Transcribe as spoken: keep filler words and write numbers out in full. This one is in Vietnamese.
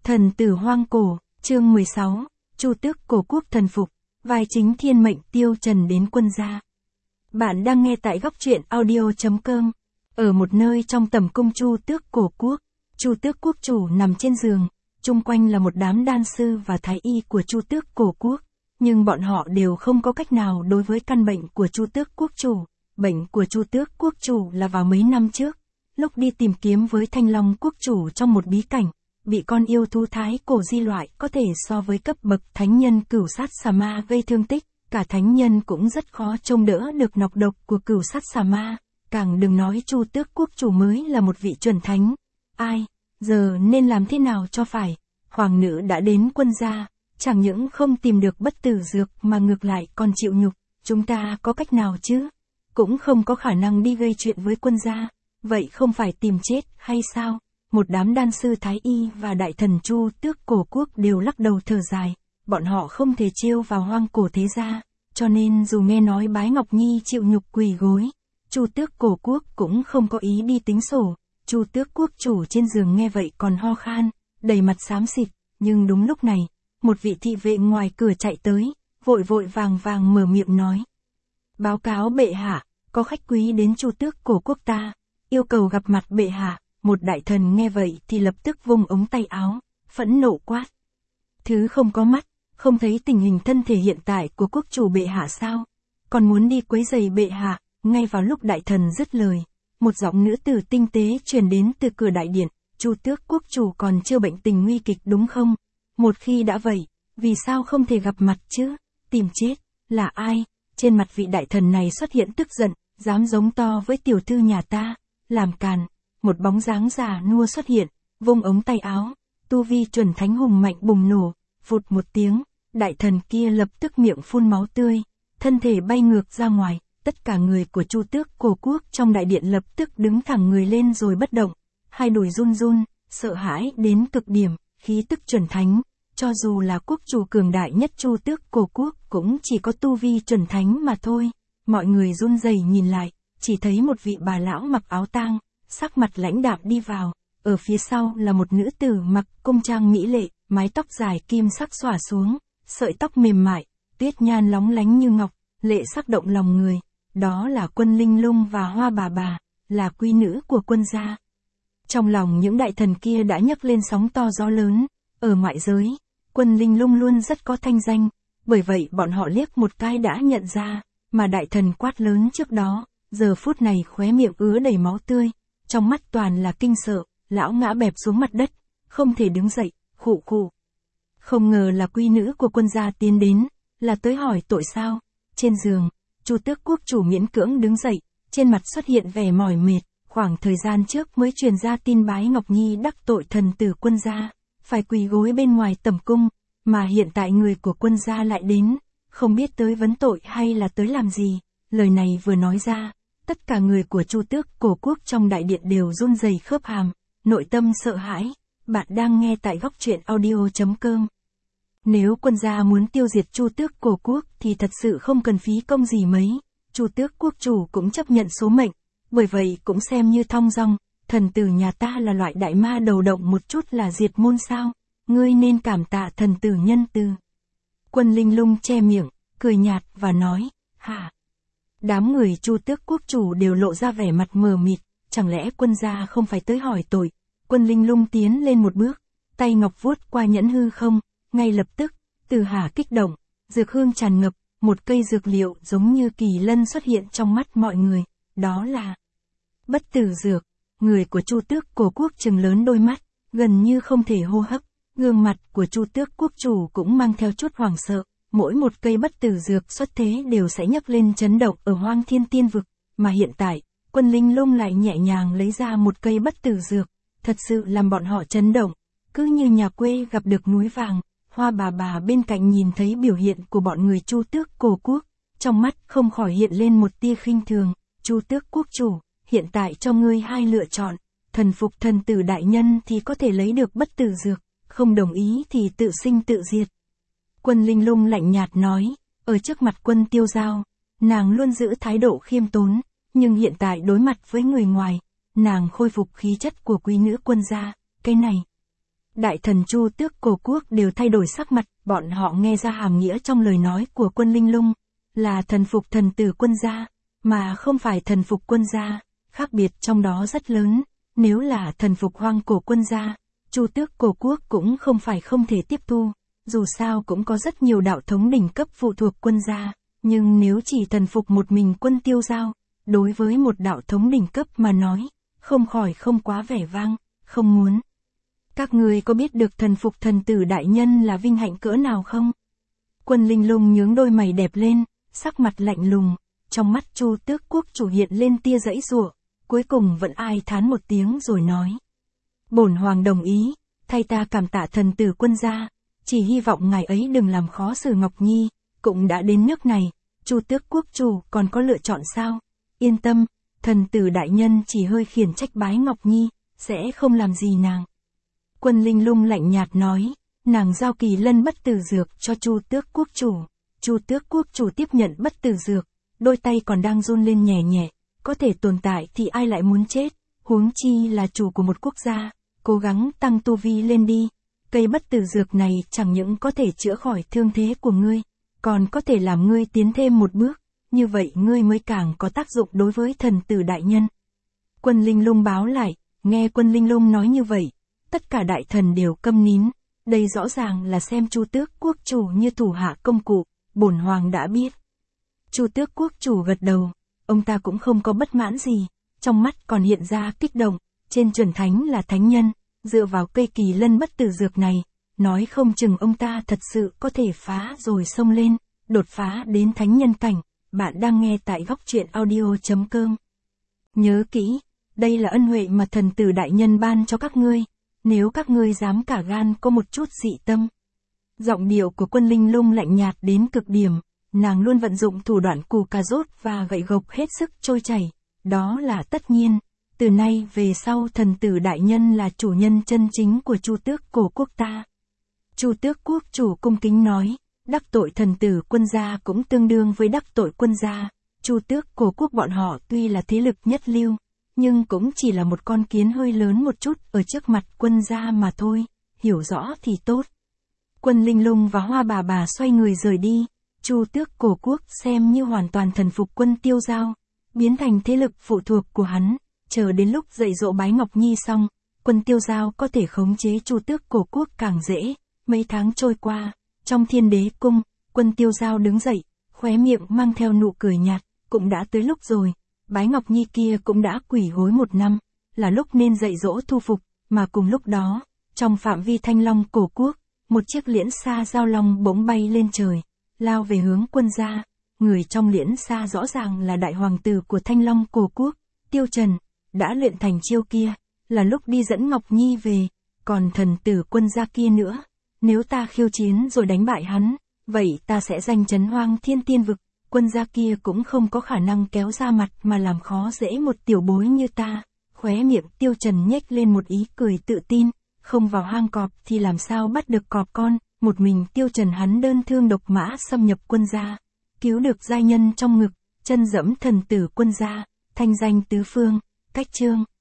Thần tử hoang cổ, chương mười sáu, Chu Tước cổ quốc thần phục, vai chính thiên mệnh tiêu trần đến quân gia. Bạn đang nghe tại góc truyện audio chấm com. Ở một nơi trong tầm cung Chu Tước cổ quốc, Chu Tước quốc chủ nằm trên giường, chung quanh là một đám đan sư và thái y của Chu Tước cổ quốc, nhưng bọn họ đều không có cách nào đối với căn bệnh của Chu Tước quốc chủ. Bệnh của Chu Tước quốc chủ là vào mấy năm trước, lúc đi tìm kiếm với Thanh Long quốc chủ trong một bí cảnh, bị con yêu thú thái cổ di loại có thể so với cấp bậc thánh nhân cửu sát xà ma gây thương tích, cả thánh nhân cũng rất khó trông đỡ được nọc độc của cửu sát xà ma, càng đừng nói Chu Tước quốc chủ mới là một vị chuẩn thánh. Ai, giờ nên làm thế nào cho phải? Hoàng nữ đã đến quân gia, chẳng những không tìm được bất tử dược mà ngược lại còn chịu nhục, chúng ta có cách nào chứ? Cũng không có khả năng đi gây chuyện với quân gia, vậy không phải tìm chết hay sao? Một đám đan sư thái y và đại thần Chu Tước cổ quốc đều lắc đầu thở dài, bọn họ không thể trêu vào hoang cổ thế gia, cho nên dù nghe nói Bái Ngọc Nhi chịu nhục quỳ gối, Chu Tước cổ quốc cũng không có ý đi tính sổ. Chu Tước quốc chủ trên giường nghe vậy còn ho khan, đầy mặt xám xịt, nhưng đúng lúc này, một vị thị vệ ngoài cửa chạy tới, vội vội vàng vàng mở miệng nói: "Báo cáo bệ hạ, có khách quý đến Chu Tước cổ quốc ta, yêu cầu gặp mặt bệ hạ." Một đại thần nghe vậy thì lập tức vung ống tay áo, phẫn nộ quát: "Thứ không có mắt, không thấy tình hình thân thể hiện tại của quốc chủ bệ hạ sao? Còn muốn đi quấy rầy bệ hạ?" Ngay vào lúc đại thần dứt lời, một giọng nữ tử tinh tế truyền đến từ cửa đại điện: "Chu Tước quốc chủ còn chưa bệnh tình nguy kịch đúng không? Một khi đã vậy, vì sao không thể gặp mặt chứ? Tìm chết, là ai?" Trên mặt vị đại thần này xuất hiện tức giận, dám giống to với tiểu thư nhà ta, làm càn. Một bóng dáng già nua xuất hiện, vung ống tay áo, tu vi chuẩn thánh hùng mạnh bùng nổ, vụt một tiếng, đại thần kia lập tức miệng phun máu tươi, thân thể bay ngược ra ngoài, tất cả người của Chu Tước cổ quốc trong đại điện lập tức đứng thẳng người lên rồi bất động, hai đùi run run, sợ hãi đến cực điểm, khí tức chuẩn thánh, cho dù là quốc chủ cường đại nhất Chu Tước cổ quốc cũng chỉ có tu vi chuẩn thánh mà thôi. Mọi người run rẩy nhìn lại, chỉ thấy một vị bà lão mặc áo tang, sắc mặt lãnh đạm đi vào, ở phía sau là một nữ tử mặc cung trang mỹ lệ, mái tóc dài kim sắc xõa xuống, sợi tóc mềm mại, tuyết nhan lóng lánh như ngọc, lệ sắc động lòng người. Đó là Quân Linh Lung và Hoa bà bà, là quý nữ của quân gia. Trong lòng những đại thần kia đã nhấc lên sóng to gió lớn, ở ngoại giới, Quân Linh Lung luôn rất có thanh danh, bởi vậy bọn họ liếc một cái đã nhận ra, mà đại thần quát lớn trước đó, giờ phút này khóe miệng ứa đầy máu tươi, trong mắt toàn là kinh sợ, lão ngã bẹp xuống mặt đất, không thể đứng dậy, khụ khụ. Không ngờ là quý nữ của quân gia tiến đến, là tới hỏi tội sao? Trên giường, Chu Tước quốc chủ miễn cưỡng đứng dậy, trên mặt xuất hiện vẻ mỏi mệt, khoảng thời gian trước mới truyền ra tin Bái Ngọc Nhi đắc tội thần tử quân gia, phải quỳ gối bên ngoài tẩm cung, mà hiện tại người của quân gia lại đến, không biết tới vấn tội hay là tới làm gì. Lời này vừa nói ra, tất cả người của Chu Tước cổ quốc trong đại điện đều run rẩy khớp hàm, nội tâm sợ hãi. Bạn đang nghe tại góc truyện audio chấm com. Nếu quân gia muốn tiêu diệt Chu Tước cổ quốc thì thật sự không cần phí công gì mấy, Chu Tước quốc chủ cũng chấp nhận số mệnh, bởi vậy cũng xem như thong dong. Thần tử nhà ta là loại đại ma đầu động một chút là diệt môn sao? Ngươi nên cảm tạ thần tử nhân từ. Quân Linh Lung che miệng, cười nhạt và nói: "Hả?" Đám người Chu Tước quốc chủ đều lộ ra vẻ mặt mờ mịt, chẳng lẽ quân gia không phải tới hỏi tội? Quân Linh Lung tiến lên một bước, tay ngọc vuốt qua nhẫn hư không, ngay lập tức, từ hà kích động, dược hương tràn ngập, một cây dược liệu giống như kỳ lân xuất hiện trong mắt mọi người, đó là bất tử dược. Người của Chu Tước cổ quốc trừng lớn đôi mắt, gần như không thể hô hấp, gương mặt của Chu Tước quốc chủ cũng mang theo chút hoảng sợ. Mỗi một cây bất tử dược xuất thế đều sẽ nhấc lên chấn động ở Hoang Thiên Tiên vực, mà hiện tại, Quân Linh Lung lại nhẹ nhàng lấy ra một cây bất tử dược, thật sự làm bọn họ chấn động, cứ như nhà quê gặp được núi vàng. Hoa bà bà bên cạnh nhìn thấy biểu hiện của bọn người Chu Tước cổ quốc, trong mắt không khỏi hiện lên một tia khinh thường. "Chu Tước quốc chủ, hiện tại cho ngươi hai lựa chọn, thần phục thần tử đại nhân thì có thể lấy được bất tử dược, không đồng ý thì tự sinh tự diệt." Quân Linh Lung lạnh nhạt nói, ở trước mặt Quân Tiêu Giao, nàng luôn giữ thái độ khiêm tốn, nhưng hiện tại đối mặt với người ngoài, nàng khôi phục khí chất của quý nữ quân gia, cái này đại thần Chu Tước Cổ Quốc đều thay đổi sắc mặt, bọn họ nghe ra hàm nghĩa trong lời nói của Quân Linh Lung, là thần phục thần tử Quân gia, mà không phải thần phục Quân gia, khác biệt trong đó rất lớn, nếu là thần phục Hoang Cổ Quân gia, Chu Tước Cổ Quốc cũng không phải không thể tiếp thu, dù sao cũng có rất nhiều đạo thống đỉnh cấp phụ thuộc Quân gia, nhưng nếu chỉ thần phục một mình Quân Tiêu Giao, đối với một đạo thống đỉnh cấp mà nói, không khỏi không quá vẻ vang, không muốn. Các người có biết được thần phục thần tử đại nhân là vinh hạnh cỡ nào không? Quân Linh Lung nhướng đôi mày đẹp lên, sắc mặt lạnh lùng, trong mắt Chu Tước Quốc chủ hiện lên tia giãy giụa, cuối cùng vẫn ai thán một tiếng rồi nói. Bổn hoàng đồng ý, thay ta cảm tạ thần tử Quân gia, chỉ hy vọng ngài ấy đừng làm khó xử Ngọc Nhi, cũng đã đến nước này, Chu Tước Quốc chủ còn có lựa chọn sao? Yên tâm, thần tử đại nhân chỉ hơi khiển trách bái Ngọc Nhi, sẽ không làm gì nàng. Quân Linh Lung lạnh nhạt nói, nàng giao kỳ lân bất tử dược cho Chu Tước Quốc chủ. Chu Tước Quốc chủ tiếp nhận bất tử dược, đôi tay còn đang run lên nhẹ nhẹ, có thể tồn tại thì ai lại muốn chết, huống chi là chủ của một quốc gia, cố gắng tăng tu vi lên đi. Cây bất tử dược này chẳng những có thể chữa khỏi thương thế của ngươi, còn có thể làm ngươi tiến thêm một bước, như vậy ngươi mới càng có tác dụng đối với thần tử đại nhân. Quân Linh Lung báo lại, nghe Quân Linh Lung nói như vậy, tất cả đại thần đều câm nín, đây rõ ràng là xem Chu Tước Quốc chủ như thủ hạ công cụ, bổn hoàng đã biết. Chu Tước Quốc chủ gật đầu, ông ta cũng không có bất mãn gì, trong mắt còn hiện ra kích động, trên chuẩn thánh là thánh nhân, dựa vào cây kỳ lân bất tử dược này, nói không chừng ông ta thật sự có thể phá rồi xông lên, đột phá đến thánh nhân cảnh. Bạn đang nghe tại góc truyện audio chấm com. Nhớ kỹ, đây là ân huệ mà thần tử đại nhân ban cho các ngươi, nếu các ngươi dám cả gan có một chút dị tâm. Giọng điệu của Quân Linh Lung lạnh nhạt đến cực điểm, nàng luôn vận dụng thủ đoạn cù cà rốt và gậy gộc hết sức trôi chảy, đó là tất nhiên, từ nay về sau thần tử đại nhân là chủ nhân chân chính của Chu Tước Cổ Quốc ta. Chu Tước Quốc chủ cung kính nói. Đắc tội thần tử Quân gia cũng tương đương với đắc tội Quân gia, Chu Tước Cổ Quốc bọn họ tuy là thế lực nhất lưu, nhưng cũng chỉ là một con kiến hơi lớn một chút ở trước mặt Quân gia mà thôi, hiểu rõ thì tốt. Quân Linh Lung và Hoa Bà Bà xoay người rời đi, Chu Tước Cổ Quốc xem như hoàn toàn thần phục Quân Tiêu Giao, biến thành thế lực phụ thuộc của hắn, chờ đến lúc dạy dỗ bái Ngọc Nhi xong, Quân Tiêu Giao có thể khống chế Chu Tước Cổ Quốc càng dễ. Mấy tháng trôi qua, trong Thiên Đế cung, Quân Tiêu Giao đứng dậy, khóe miệng mang theo nụ cười nhạt, cũng đã tới lúc rồi, bái Ngọc Nhi kia cũng đã quỷ gối một năm, là lúc nên dạy dỗ thu phục, mà cùng lúc đó, trong phạm vi Thanh Long Cổ Quốc, một chiếc liễn xa giao long bỗng bay lên trời, lao về hướng Quân gia, người trong liễn xa rõ ràng là đại hoàng tử của Thanh Long Cổ Quốc, Tiêu Trần, đã luyện thành chiêu kia, là lúc đi dẫn Ngọc Nhi về, còn thần tử Quân gia kia nữa. Nếu ta khiêu chiến rồi đánh bại hắn, vậy ta sẽ giành trấn Hoang Thiên Tiên Vực, Quân gia kia cũng không có khả năng kéo ra mặt mà làm khó dễ một tiểu bối như ta. Khóe miệng Tiêu Trần nhếch lên một ý cười tự tin, không vào hang cọp thì làm sao bắt được cọp con, một mình Tiêu Trần hắn đơn thương độc mã xâm nhập Quân gia, cứu được giai nhân trong ngực, chân dẫm thần tử Quân gia, thanh danh tứ phương, cách chương.